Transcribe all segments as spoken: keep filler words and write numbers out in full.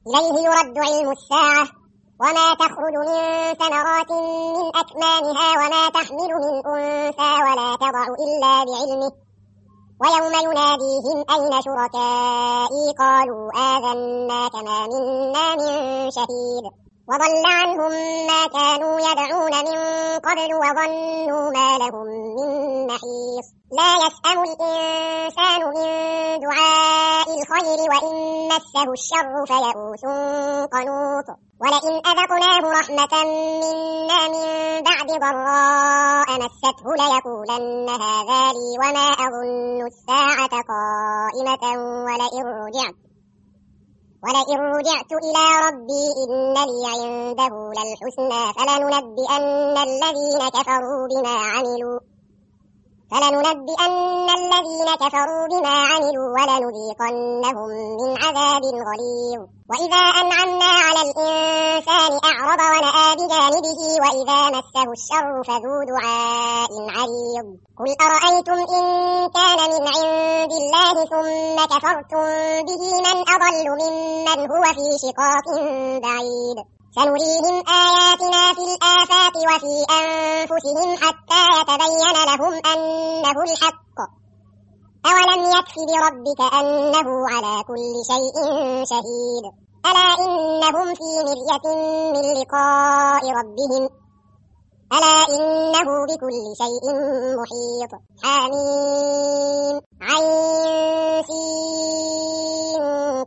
إليه يرد علم الساعة وما تخرج من ثمرات من أكمامها وما تحمل من أنثى ولا تضع إلا بعلمه ويوم يناديهم أين شركائي قالوا آذناك ما منا من شهيد وضل عنهم ما كانوا يدعون من قبل وظنوا ما لهم من محيص لا يسأم الإنسان من دعاء الخير وإن مسه الشر فيئوس قنوط ولئن أذقناه رحمة منا من بعد ضراء مسته ليقولن هذا لي وما أظن الساعة قائمة ولئن رجعت ولئن رجعت إلى ربي إن لي عنده للحسنى فلننبئن الذين كفروا بما عملوا فلننبئن الذين كفروا بما عملوا ولنذيقنهم من عذاب غليظ وإذا أنعمنا على الإنسان أعرض ونأى بجانبه وإذا مسه الشر فذو دعاء عريض قل أرأيتم إن كان من عند الله ثم كفرتم به من أضل ممن هو في شقاق بعيد سنريهم آياتنا في الآفاق وفي أنفسهم حتى يتبين لهم أنه الحق أولم يكف بربك أنه على كل شيء شهيد ألا إنهم في مرية من لقاء ربهم ألا إنه بكل شيء محيط حميم عين سين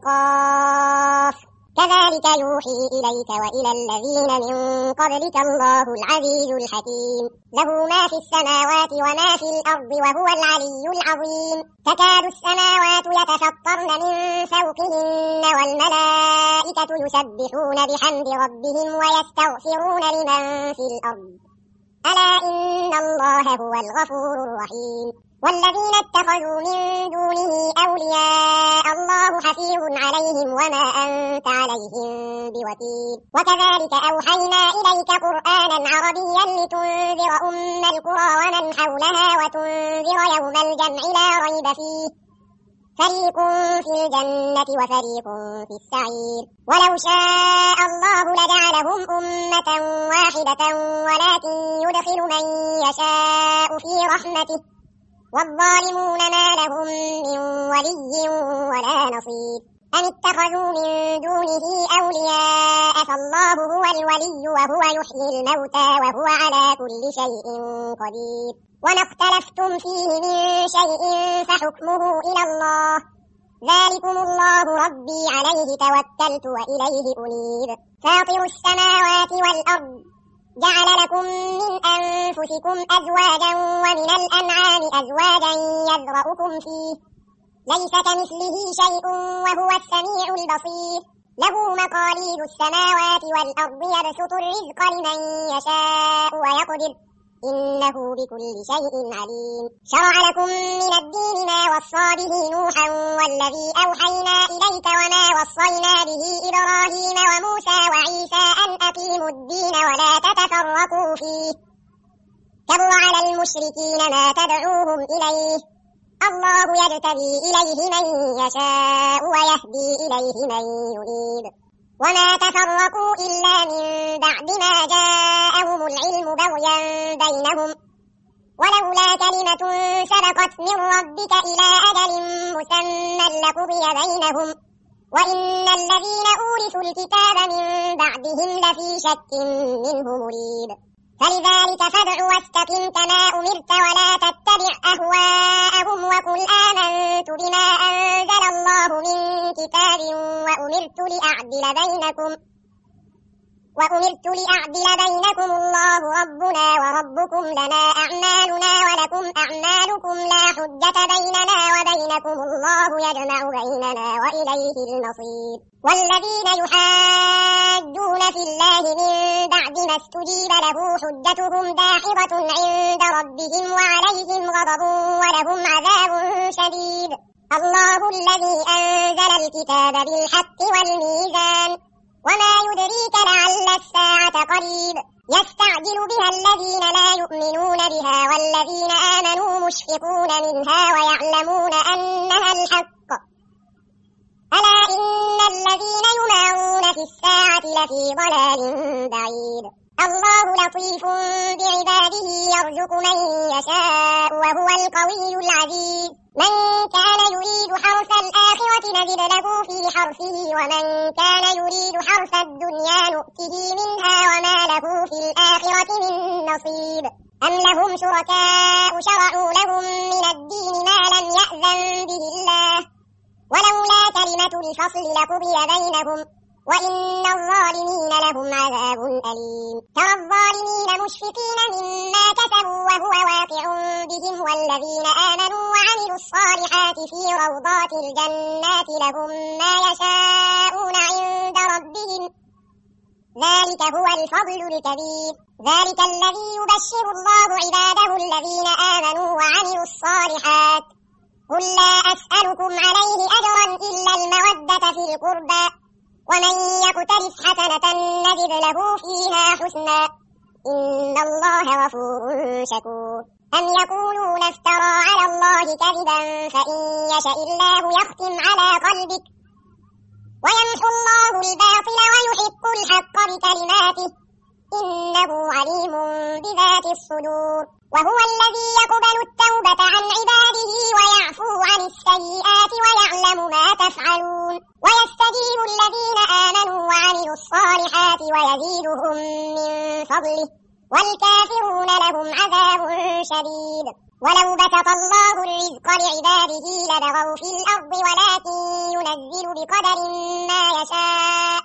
قاف كذلك يوحي إليك وإلى الذين من قبلك الله العزيز الحكيم له ما في السماوات وما في الأرض وهو العلي العظيم تكاد السماوات يتفطرن من فوقهن والملائكة يسبحون بحمد ربهم ويستغفرون لمن في الأرض ألا إن الله هو الغفور الرحيم والذين اتخذوا من دونه أولياء الله حفيظ عليهم وما أنت عليهم بوكيل وكذلك أوحينا إليك قرآنا عربيا لتنذر أم القرى ومن حولها وتنذر يوم الجمع لا ريب فيه فريق في الجنة وفريق في السعير ولو شاء الله لجعلهم أمة واحدة ولكن يدخل من يشاء في رحمته والظالمون ما لهم من ولي ولا نصير أم اتخذوا من دونه أولياء فالله هو الولي وهو يحيي الموتى وهو على كل شيء قدير وما اختلفتم فيه من شيء فحكمه إلى الله ذلكم الله ربي عليه توكلت وإليه أنيب فاطر السماوات والأرض جعل لكم من أنفسكم أزواجا ومن الأنعام أزواجا يذرأكم فيه ليس كمثله شيء وهو السميع البصير له مقاليد السماوات والأرض يبسط الرزق لمن يشاء ويقدر إنه بكل شيء عليم شرع لكم من الدين ما وصى به نوحا والذي أوحينا إليك وما وصينا به إبراهيم وموسى وعيسى أن أقيموا الدين ولا تتفرقوا فيه كبر على المشركين ما تدعوهم إليه الله يجتبي إليه من يشاء ويهدي إليه من يريد وما تفرقوا إلا من بعد ما جاءهم العلم بغيا بينهم ولولا كلمة سبقت من ربك إلى أجل مسمى لقضي بينهم وإن الذين أورثوا الكتاب من بعدهم لفي شك منه مريب فلذلك فادع واستقم كما أمرت ولا تتبع أهواءهم وقل آمنت بما أنزل الله من كتاب وأمرت لأعدل بينكم وأمرت لأعدل بينكم الله ربنا وربكم لنا أعمالنا ولكم أعمالكم لا حجة بيننا وبينكم الله يجمع بيننا وإليه المصير والذين يحاجون في الله من بعد ما استجيب له حجتهم داحضة عند ربهم وعليهم غضب ولهم عذاب شديد الله الذي أنزل الكتاب بالحق والميزان وما يدريك لعل الساعة قريب يستعجل بها الذين لا يؤمنون بها والذين آمنوا مشفقون منها ويعلمون أنها الحق ألا إن الذين يمارون لفي ضلال بعيد الله لطيف بعباده يرزق من يشاء وهو القوي العزيز من كان يريد حرث الآخرة نزد له في حرثه ومن كان يريد حرث الدنيا نؤته منها وما له في الآخرة من نصيب أم لهم شركاء شرعوا لهم من الدين ما لم يأذن به الله ولولا كلمة الفصل لقضي بينهم وإن الظالمين لهم عذاب أليم ترى الظالمين مشفقين مما كسبوا وهو واقع بهم والذين آمنوا وعملوا الصالحات في روضات الجنات لهم ما يشاءون عند ربهم ذلك هو الفضل الكبير ذلك الذي يبشر الله عباده الذين آمنوا وعملوا الصالحات قل لا أسألكم عليه أجرا إلا المودة في القربى ومن يقترف حسنة نجد له فيها حسنا إن الله غفور شكور أم يقولون افترى على الله كذبا فإن يشاء الله يختم على قلبك ويمحو الله الباطل ويحق الحق بكلماته إنه عليم بذات الصدور وهو الذي يقبل التوبة عن عباده ويعفو عن السيئات ويعلم ما تفعلون ويستجيب الذين آمنوا وعملوا الصالحات ويزيدهم من فضله والكافرون لهم عذاب شديد ولو بسط الله الرزق لعباده لبغوا في الأرض ولكن ينزل بقدر ما يشاء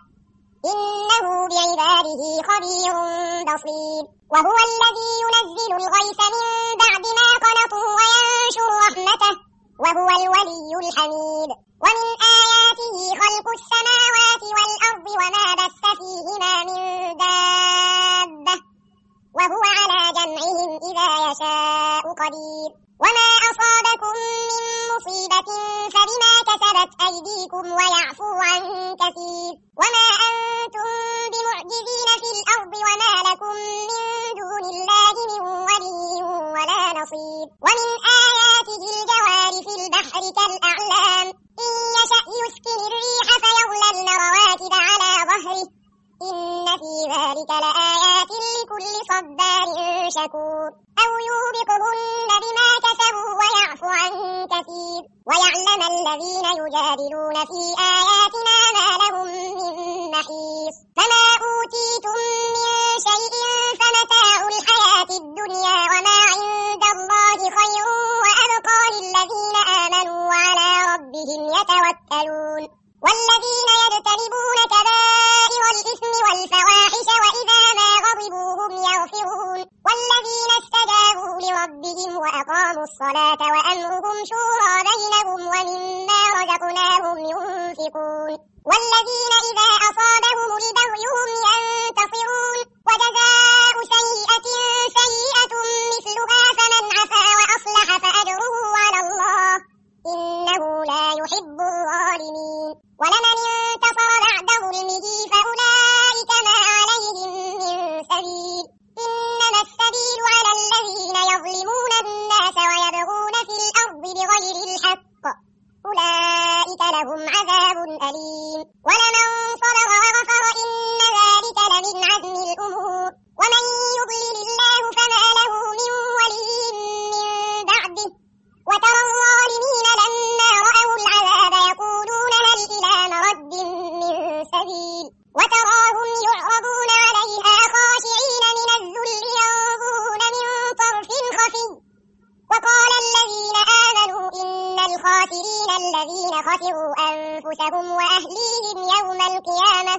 إنه بعباده خبير بصير وهو الذي ينزل الغيث من بعد ما قنطوا وينشر رحمته وهو الولي الحميد ومن آياته خلق السماوات والأرض وما بث فيهما من دابة وهو على جمعهم إذا يشاء قدير وما أصابكم من مصيبة فبما كسبت أيديكم ويعفو عن كثير وما أنتم بمعجزين في الأرض وما لكم من دون الله من ولي ولا نصير ومن آياته الجوار في البحر كالأعلام إن يشأ يسكن الريح فيظللن رواكد على ظهره إن في ذلك لآيات لكل صبار شكور أو يوبقهن بما كسبوا ويعفو عن كثير ويعلم الذين يجادلون في آياتنا ما لهم من محيص فما أوتيتم من شيء فمتاع الحياة الدنيا وما عند الله خير وأبقى للذين آمنوا وعلى ربهم يتوكلون والذين يجتنبون كبائر الإثم والفواحش وإذا ما غضبوا هم يغفرون والذين استجابوا لربهم وأقاموا الصلاة وأمرهم شورى بينهم ومما رزقناهم ينفقون والذين إذا أصابهم البغي هم ينتصرون وجزاء سيئة سيئة مثلها فمن عفا وأصلح فأجره على الله إنه لا يحب الظالمين ولمن انتصر بعد ظلمه فأولئك ما عليهم من سبيل إنما السبيل على الذين يظلمون الناس ويبغون في الأرض بغير الحق أولئك لهم عذاب أليم ولمن صبر وغفر إن ذلك لمن عزم الأمور ومن يضلل الله فما له من ولي من بعده وترى الظالمين لما رأوا العذاب يقولون هل إلى مرد من سبيل وتراهم يعرضون عليها خاشعين من الذل ينظرون من طرف خفي وقال الذين آمنوا إن الخاسرين الذين خسروا أنفسهم وأهليهم يوم القيامة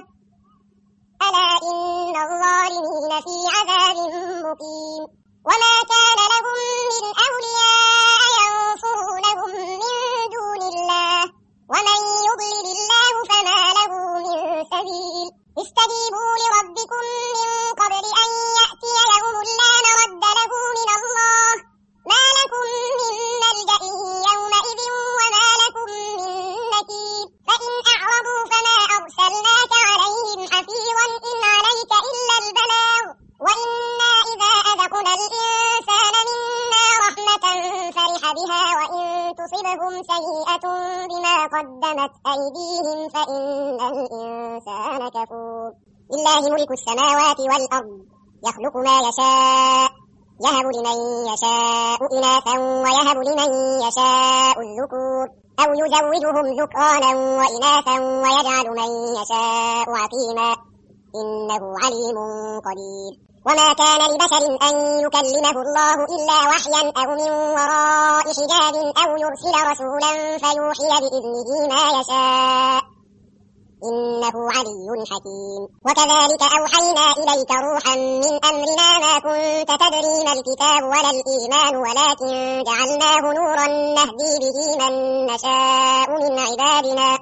ألا إن الظالمين في عذاب مقيم وما كان لهم من أولياء ينصرونهم من دون الله ومن يضلل الله فما له من سبيل استجيبوا لربكم من قبل أن يأتي يوم لا مرد له من الله ما لكم من ملجأ يومئذ وما لكم من نكير فإن أعرضوا فما أرسلناك عليهم حفيظا إن عليك إلا البلاغ وإنا إذا أذقنا الإنسان منا رحمة فرح بها وإن تصبهم سيئة بما قدمت أيديهم فإن الإنسان كفور لله ملك السماوات والأرض يخلق ما يشاء يهب لمن يشاء إناثا ويهب لمن يشاء الذكور أو يزوجهم ذكرانا وإناثا ويجعل من يشاء عقيما إنه عليم قدير. وما كان لبشر أن يكلمه الله إلا وحيا أو من وراء حجاب أو يرسل رسولا فيوحي بإذنه ما يشاء إنه علي حكيم. وكذلك أوحينا إليك روحا من أمرنا ما كنت تدري ما الكتاب ولا الإيمان ولكن جعلناه نورا نهدي به من نشاء من عبادنا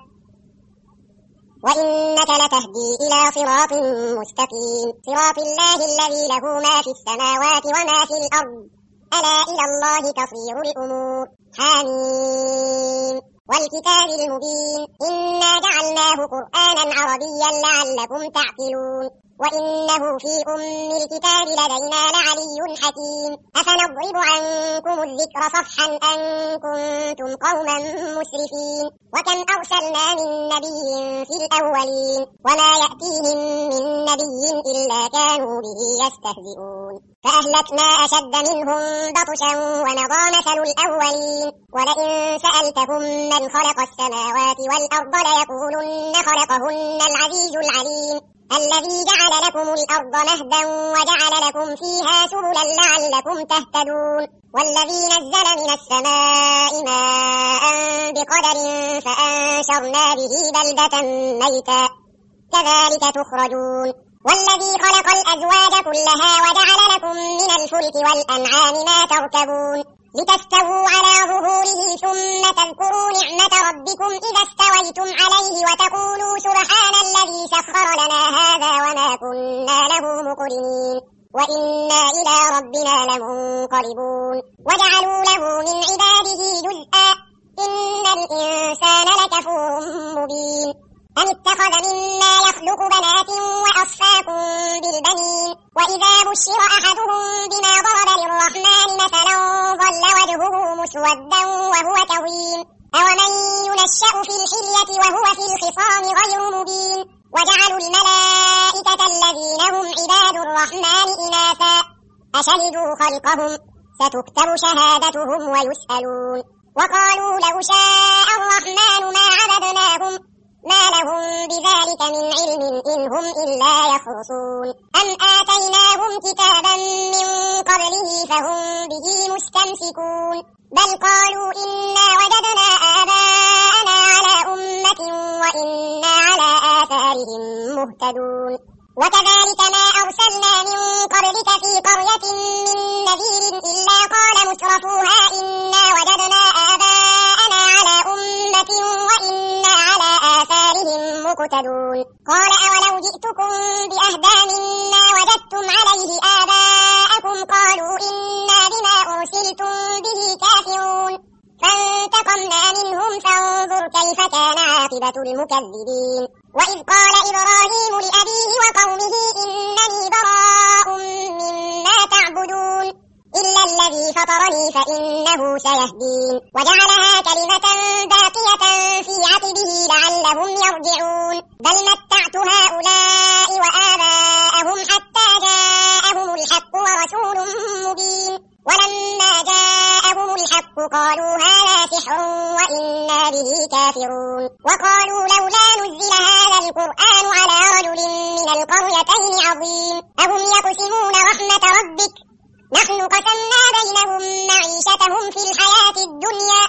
وإنك لتهدي إلى صراط مستقيم صراط الله الذي له ما في السماوات وما في الأرض ألا إلى الله تصير الأمور. حميم والكتاب المبين إنا جعلناه قرآنا عربيا لعلكم تعقلون وإنه في أم الكتاب لدينا لعلي حكيم. أفنضرب عنكم الذكر صفحا أن كنتم قوما مسرفين وكم أرسلنا من نبي في الأولين وما يأتيهم من نبي إلا كانوا به يستهزئون فأهلكنا أشد منهم بطشا ومضى مثل الأولين ولئن سألتهم من خلق السماوات والأرض ليقولن خلقهن العزيز العليم الذي جعل لكم الأرض مهدا وجعل لكم فيها سبلا لعلكم تهتدون والذي نزل من السماء ماء بقدر فأنشرنا به بلدة ميتا كذلك تخرجون والذي خلق الأزواج كلها وجعل لكم من الفلك والأنعام ما تركبون لتستووا على ظهوره ثم تذكروا نعمة ربكم إذا استويتم عليه وتقولوا سبحان الذي سخر لنا هذا وما كنا له مقرنين وإنا إلى ربنا لمنقلبون وجعلوا له من عباده جزءا إن الإنسان لكفور مبين أم اتخذ مما يخلق بنات وأصفاكم بالبنين وإذا بشر أحدهم بما ضرب للرحمن مثلا ظل وجهه مسودا وهو كظيم أومن ينشأ في الحلية وهو في الخصام غير مبين وجعلوا الملائكة الذين هم عباد الرحمن إناثا أشهدوا خلقهم ستكتب شهادتهم ويسألون وقالوا لو شاء الرحمن ما عبدناهم ما لهم بذلك من علم إن هم إلا يخرصون أم آتيناهم كتابا من قبله فهم به مستمسكون بل قالوا إنا وجدنا آباءنا على أمة وإنا على آثارهم مهتدون وكذلك ما أرسلنا من قبلك في قرية من نذير إلا قال مترفوها إنا وجدنا آباءنا على أمة وإنا على آثارهم مقتدون قال أولو جئتكم بأهدى مما وجدتم عليه آباءكم قالوا إنا بما أرسلتم به كافرون فانتقمنا منهم فانظر كيف كان عاقبة المكذبين وإذ قال إبراهيم لأبيه وقومه إنني براء مما تعبدون إلا الذي فطرني فإنه سيهدين وجعلها كلمة باقية في عقبه لعلهم يرجعون بل متعت هؤلاء وآباءهم حتى جاءهم الحق ورسول مبين ولما جاءهم الحق قالوا هذا سحر وإنا به كافرون وقالوا لولا نزل هذا القرآن على رجل من القريتين عظيم أهم يقسمون رحمة ربك نحن قسمنا بينهم معيشتهم في الحياة الدنيا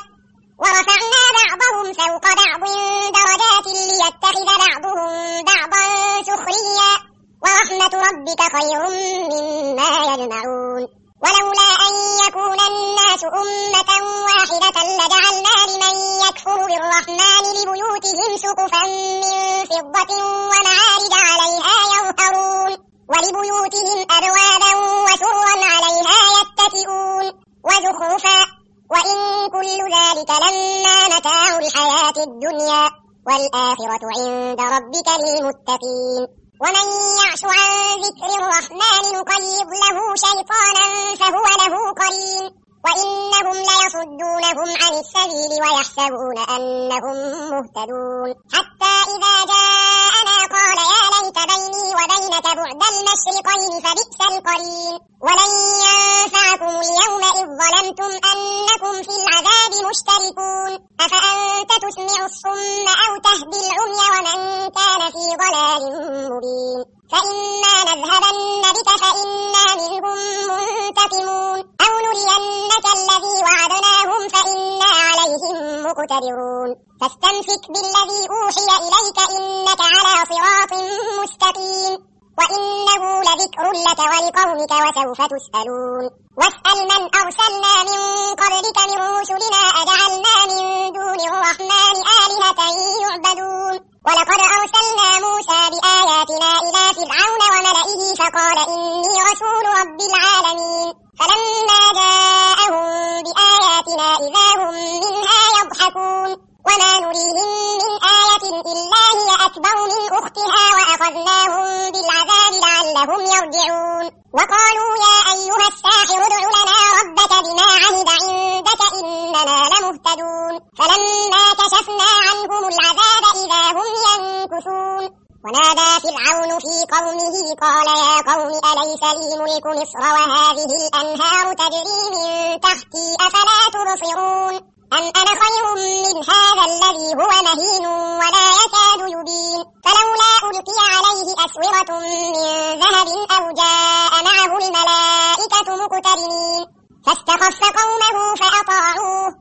ورفعنا بعضهم فوق بعض درجات ليتخذ بعضهم بعضا سخريا ورحمة ربك خير مما يجمعون ولولا أن يكون الناس أمة واحدة لجعلنا لمن يكفر بالرحمن لبيوتهم سقفا من فضة ومعارج عليها يظهرون ولبيوتهم أبوابا وسرا عليها يتكئون وزخرفا وإن كل ذلك لما متاع الحياة الدنيا والآخرة عند ربك للمتقين ومن يعش عن ذكر الرحمن نقيض له شيطانا فهو له قرين وإنهم ليصدونهم عن السبيل ويحسبون أنهم مهتدون حتى إذا جاءنا قال يا ليت بيني وبينك الفريقين فبئس القرين. ولن ينفعكم اليوم إذ ظلمتم أنكم في العذاب مشتركون. أفأنت تسمع الصم أو تهدي العمي ومن كان في ضلال مبين. فإما نذهبن بك فإنا منهم منتقمون أو نرينك الذي وعدناهم فإنا عليهم مقتدرون. فاستمسك بالذي أوحي إليك إنك على صراط مستقيم وإنه لذكر لك ولقومك وسوف تسألون. واسأل من أرسلنا من قبلك من رسلنا أجعلنا من دون الرحمن آلهة يعبدون. ولقد أرسلنا موسى بآياتنا إلى فرعون وملئه فقال إني رسول رب العالمين. فلما جاءهم بآياتنا إذا هم منها يضحكون. وما نريهم من آية إلا هي أكبر من أختها وأخذناهم بالعذاب لعلهم يرجعون. وقالوا يا أيها الساحر ادع لنا ربك بما عهد عندك إننا لمهتدون. فلما كشفنا عنهم العذاب إذا هم ينكثون. ونادى فرعون في قومه قال يا قوم أليس لي ملك مصر وهذه الأنهار تجري من تحتي أفلا تبصرون. أم أنا خير من هذا الذي هو مهين ولا يكاد يبين. فلولا ألقي عليه أسورة من ذهب أو جاء معه الملائكة مقترنين. فاستخف قومه فأطاعوه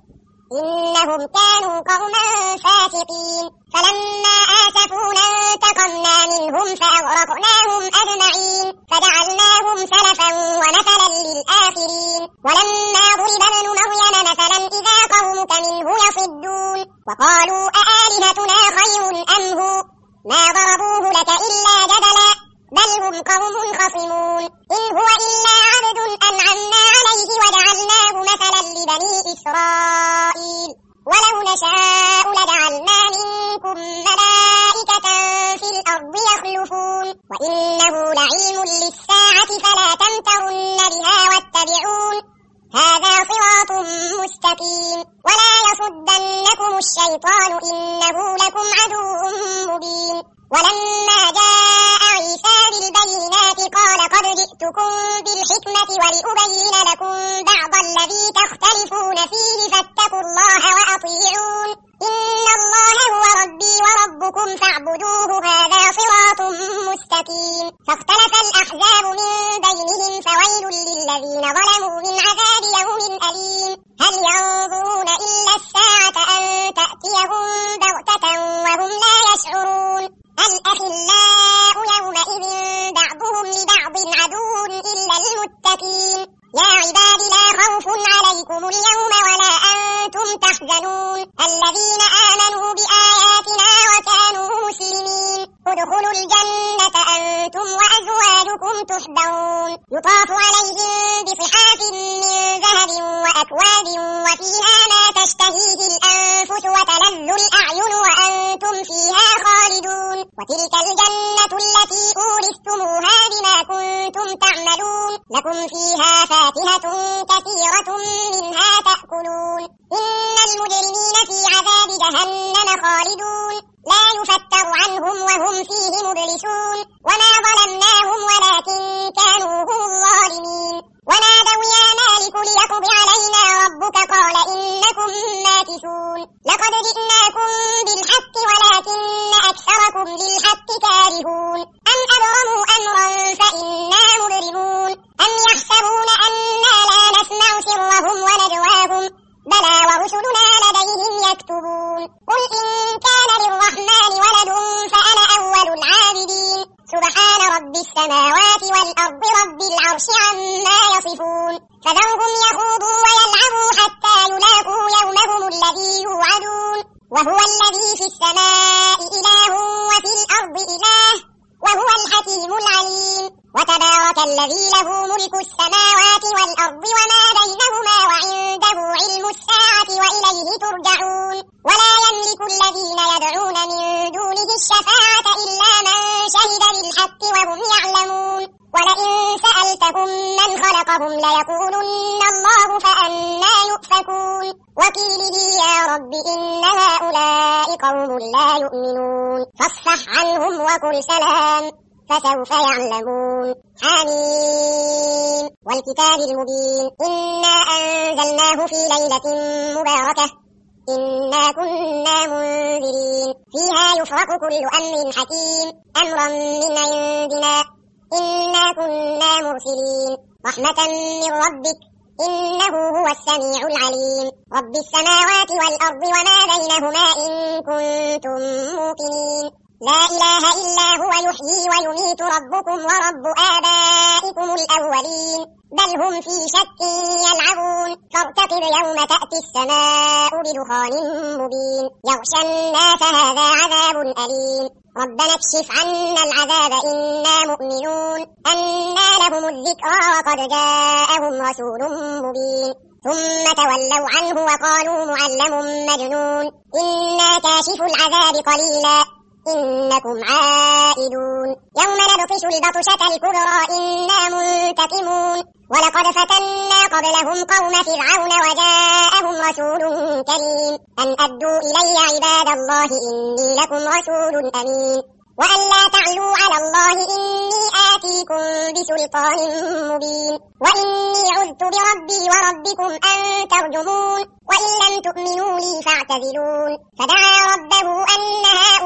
إنهم كانوا قوما فاسقين. فلما آسفونا انتقمنا منهم فأغرقناهم أجمعين فجعلناهم سلفا ومثلا للآخرين. ولما ضرب ابن مريم مثلا إذا قومك منه يصدون. وقالوا أآلهتنا خير أم هو ما ضربوه لك إلا جدلا بل هم قوم خصمون. إن هو إلا عبد أنعمنا عليه وجعلناه مثلا لبني إسرائيل. ولو نشاء لجعلنا منكم ملائكة في الأرض يخلفون. وإنه لعلم للساعة فلا تمترن بها واتبعون هذا صراط مستقيم. ولا يصدنكم الشيطان إنه لكم عدو مبين. ولما جاء عيسى بالبينات قال قد جئتكم بالحكمة ولأبين لكم بعض الذي تختلفون فيه فاتقوا الله وأطيعون. إن الله هو ربي وربكم فاعبدوه هذا صراط مستقيم. فاختلف الأحزاب من بينهم فويل للذين ظلموا من عذاب يوم أليم. هل ينظرون إلا الساعة أن تأتيهم بغتة وهم لا يشعرون. الأخلاء يومئذ بعضهم لبعض عدو إلا المتقين. يا عباد لا خوف عليكم اليوم ولا أنتم تحزنون الذين آمنوا بآياتنا وكانوا مسلمين. ادخلوا الجنة أنتم وأزواجكم تحبرون. يطاف عليهم بصحاف من ذهب وأكواب وفيها ما تشتهيه الأنفس وتلذ الأعين وأنتم فيها خالدون. وتلك الجنة التي أورثتموها بما كنتم تعملون. لكم فيها فاكهة كثيرة منها تأكلون. إن المجرمين في عذاب جهنم خالدون لا يفتر عنهم وهم فيه مبلسون. وما ظلمناهم ولكن كانوا هم الظالمين. ونادوا يا مالك ليقض علينا ربك قال إنكم ماكثون. لقد جئناكم بالحق ولكن أكثركم للحق كارهون. أم أبرموا أمرا فإنا مبرمون. أم يحسبون أنا لا نسمع سرهم ونجواهم بلى ورسلنا لديهم يكتبون. قل إن كان للرحمن ولد فأنا أول العابدين. سبحان رب السماوات والأرض رب العرش عما يصفون. فذرهم يخوضوا ويلعبوا حتى يلاقوا يومهم الذي يوعدون. وهو الذي في السماء إله وفي الأرض إله وهو الحكيم العليم. وتبارك الذي له ملك السماوات والأرض وما بينهما وعنده علم الساعة وإليه ترجعون. ولا يملك الذين يدعون من دونه الشفاعة إلا من شهد بالحق وهم يعلمون. ولئن سألتهم من خلقهم ليقولن الله فأنى يؤفكون. وقيله يا رب إن هؤلاء قوم لا يؤمنون فاصفح عنهم وقل سلام فسوف يعلمون. حميم والكتاب المبين إنا أنزلناه في ليلة مباركة إنا كنا منذرين فيها يفرق كل أمر حكيم أمرا من عندنا إنا كنا مرسلين رحمة من ربك إنه هو السميع العليم رب السماوات والأرض وما بينهما إن كنتم موقنين لا إله إلا هو يحيي ويميت ربكم ورب آبائكم الأولين بل هم في شك يلعبون فارتقب يوم تأتي السماء بدخان مبين يغشى الناس هذا عذاب أليم ربنا اكشف عنا العذاب إنا مؤمنون أنى لهم الذكرى وقد جاءهم رسول مبين ثم تولوا عنه وقالوا معلم مجنون إنا كاشف العذاب قليلا إنكم عائدون يوم نبطش البطشة الكبرى إنا منتقمون ولقد فتنا قبلهم قوم فرعون وجاءهم رسول كريم أن أدوا إلي عباد الله إني لكم رسول أمين وأن لا تعلوا على الله إني آتيكم بسلطان مبين وإني عذت بربي وربكم أن ترجمون وإن لم تؤمنوا لي فاعتزلون فدعا ربه أن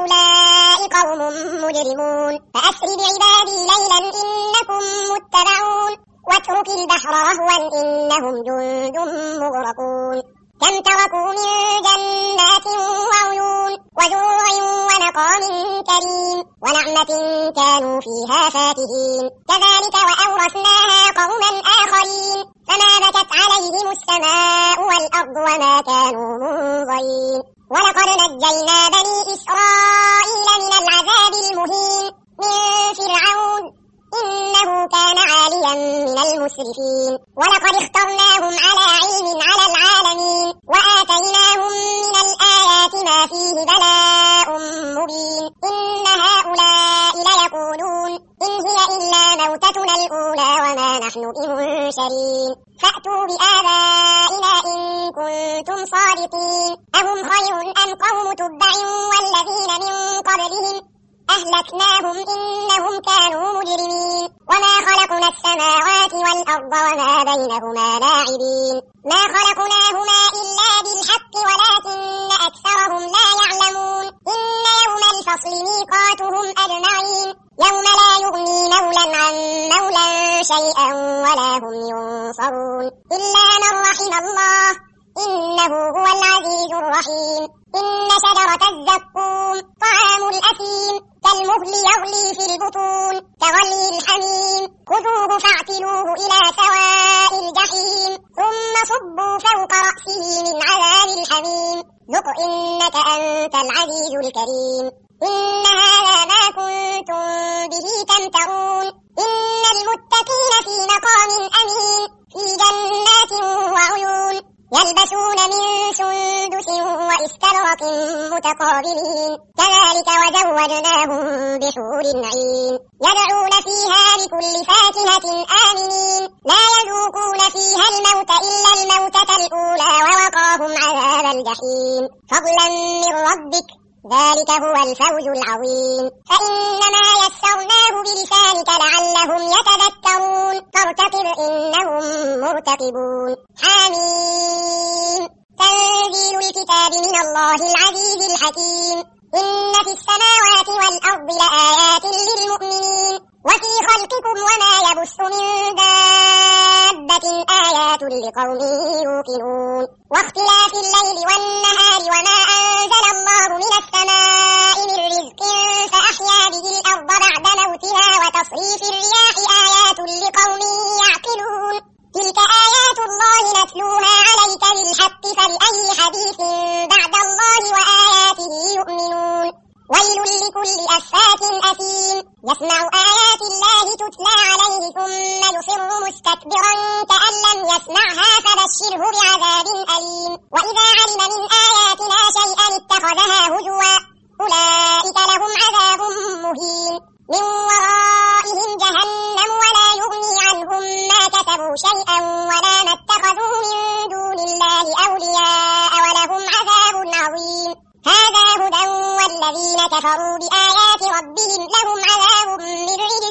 هؤلاء قوم مجرمون فأسر بعبادي ليلا إنكم متبعون واترك البحر رهوا إنهم جند مغرقون كم تركوا من جنات وعيون وزروع ونقام كريم ونعمة كانوا فيها فاكهين كذلك وأورثناها قوما آخرين فما بكت عليهم السماء والأرض وما كانوا منظرين ولقد نجينا بني إسرائيل من العذاب المهين من فرعون إنه كان عاليا من المسرفين ولقد اخترناهم على علم على العالمين وآتيناهم من الآيات ما فيه بلاء مبين إن هؤلاء ليقولون إن هي إلا موتتنا الأولى وما نحن بمنشرين فأتوا بآبائنا إن كنتم صادقين أهم خير أم قوم تبع والذين من قبلهم أهلكناهم إنهم كانوا مجرمين وما خلقنا السماوات والأرض وما بينهما لاعبين ما خلقناهما إلا بالحق ولكن أكثرهم لا يعلمون إن يوم الفصل ميقاتهم أجمعين يوم لا يغني مولا عن مولا شيئا ولا هم ينصرون إلا من رحم الله إنه هو العزيز الرحيم إن شجرة الزقوم طعام الأثيم كالمهل يغلي في البطون كغلي الحميم خذوه فاعتلوه إلى سواء الجحيم ثم صبوا فوق رأسه من عذاب الحميم ذق إنك أنت العزيز الكريم إن هذا ما كنتم به تمترون إن المتقين في مقام أمين في جنات وعيون يلبسون من سندس وإستبرق متقابلين كذلك وزوجناهم بحور عين يدعون فيها بكل فاكهة آمنين لا يذوقون فيها الموت إلا الموتة الأولى ووقاهم عذاب الجحيم فضلا من ربك ذلك هو الفوز العظيم فإنما يسرناه بلسانك لعلهم يتذكرون فارتقب إنهم مرتقبون حميم تنزيل الكتاب من الله العزيز الحكيم إن في السماوات والأرض لآيات للمؤمنين وفي خلقكم وما يبث من دابة آيات لقوم يوقنون واختلاف الليل والنهار وما أنزل الله من السماء من رزق فأحيا به الأرض بعد موتها وتصريف الرياح آيات لقوم يعقلون تلك آيات الله نتلوها عليك بالحق فبأي حديث بعد الله وآياته يؤمنون ويل لكل أفاك أثيم يسمع آيات الله تتلى عليه ثم يصر مستكبرا كأن لم يسمعها فبشره بعذاب أليم وإذا علم من آياتنا شيئا اتخذها هزوا أولئك لهم عذاب مهين من ورائهم جهنم ولا يغني عنهم ما كسبوا شيئا ولا ما اتخذوا من دون الله أولياء ولهم عذاب عظيم هذا هدى والذين كفروا بآيات ربهم لهم عذاب من رجس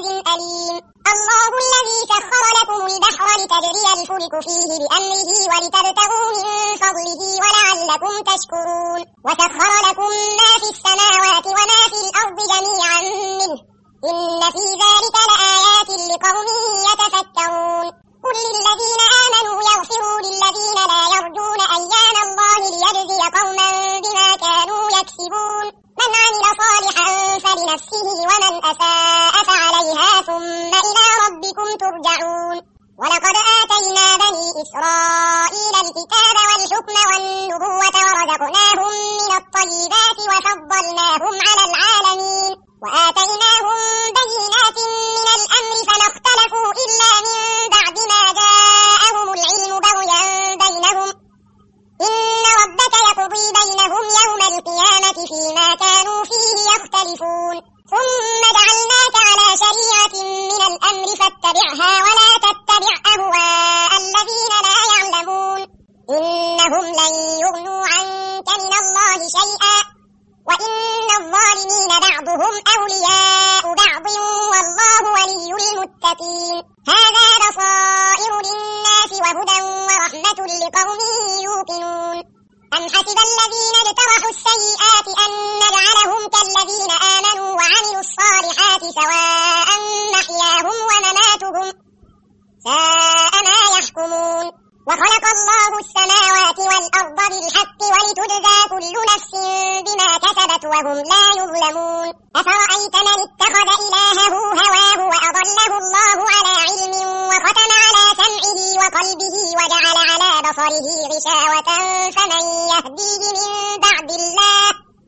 ولتبتغوا من فضله ولعلكم تشكرون وسخر لكم ما في السماوات وما في الأرض جميعا منه إن في ذلك لآيات لقوم يتفكرون قل للذين آمنوا يغفروا للذين لا يرجون أيام الله ليجزي قوما بما كانوا يكسبون من عمل صالحا فلنفسه ومن أساء فعليها ثم إلى ربكم ترجعون ولقد آتينا بني إسرائيل الكتاب والحكم والنبوة ورزقناهم من الطيبات وفضلناهم على العالمين وآتيناهم بينات من الأمر فما اختلفوا إلا من بعد ما جاءهم العلم بغيا بينهم إن ربك يقضي بينهم يوم القيامة فيما كانوا فيه يختلفون ثم جعلناك على شريعة من الأمر فاتبعها ولا تتبع أهواء الذين لا يعلمون إنهم لن يغنوا عنك من الله شيئا وإن الظالمين بعضهم أولياء بعض والله ولي المتقين هذا بصائر للناس وهدى ورحمة لقوم يوقنون أم حسب الذين اجترحوا السيئات أن نجعلهم كالذين آمنوا وعملوا الصالحات سواء محياهم ومماتهم ساء ما يحكمون وخلق الله السماوات والأرض بالحق ولتجزى كل نفس بما كسبت وهم لا يظلمون أفرأيت من اتخذ إلهه هواه وأضله الله على علم وختم على سمعه وقلبه وجعل على بصره غشاوة فمن يهديه من بعد الله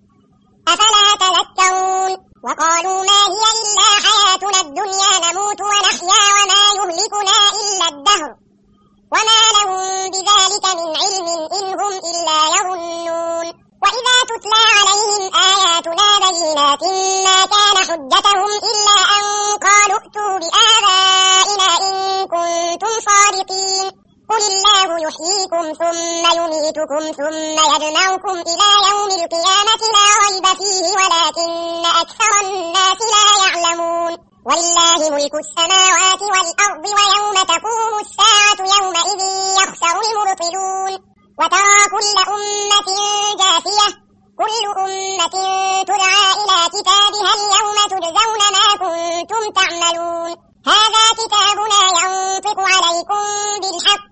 أفلا تذكرون وقالوا ما هي إلا حياتنا الدنيا نموت ونحيا وما يهلكنا إلا الدهر وما لهم بذلك من علم إن هم إلا يظنون وإذا تتلى عليهم آياتنا بينات ما كان حجتهم إلا أن قالوا ائتوا بآبائنا إن كنتم صادقين قل الله يحييكم ثم يميتكم ثم يجمعكم إلى يوم القيامة لا ريب فيه ولكن أكثر الناس لا يعلمون ولله ملك السماوات والأرض ويوم تقوم الساعة يومئذ يخسر المبطلون وترى كل أمة جاثية كل أمة تدعى إلى كتابها اليوم تجزون ما كنتم تعملون هذا كتابنا ينطق عليكم بالحق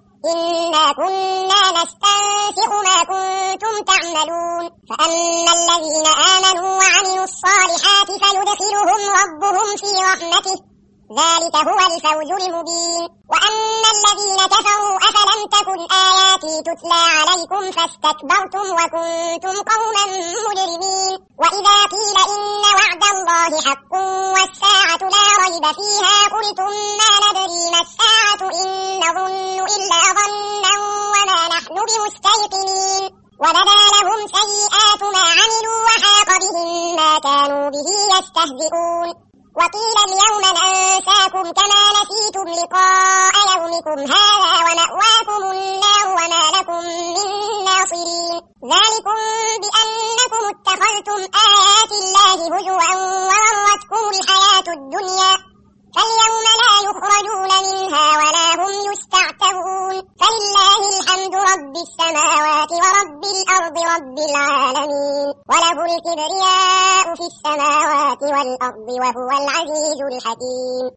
إنا كنا نستنسخ ما كنتم تعملون فأما الذين آمنوا وعملوا الصالحات فيدخلهم ربهم في رحمته ذلك هو الفوز المبين وأما الذين كفروا أفلم تكن آياتي تتلى عليكم فاستكبرتم وكنتم قوما مجرمين وإذا قيل إن وعد الله حق والساعة لا ريب فيها قلتم ما ندري ما الساعة إن نظن إلا ظنا وما نحن بمستيقنين وبدا لهم سيئات ما عملوا وحاق بهم ما كانوا به يستهزئون وقيل اليوم ننساكم كما نسيتم لقاء يومكم هذا ومأواكم النار وما لكم من ناصرين ذلكم بأنكم اتخذتم آيات الله هزوا وغرتكم الحياة الدنيا فاليوم لا يخرجون منها ولا هم يستعتبون فلله الحمد رب السماوات ورب الأرض رب العالمين وله الكبرياء في السماوات والأرض وهو العزيز الحكيم.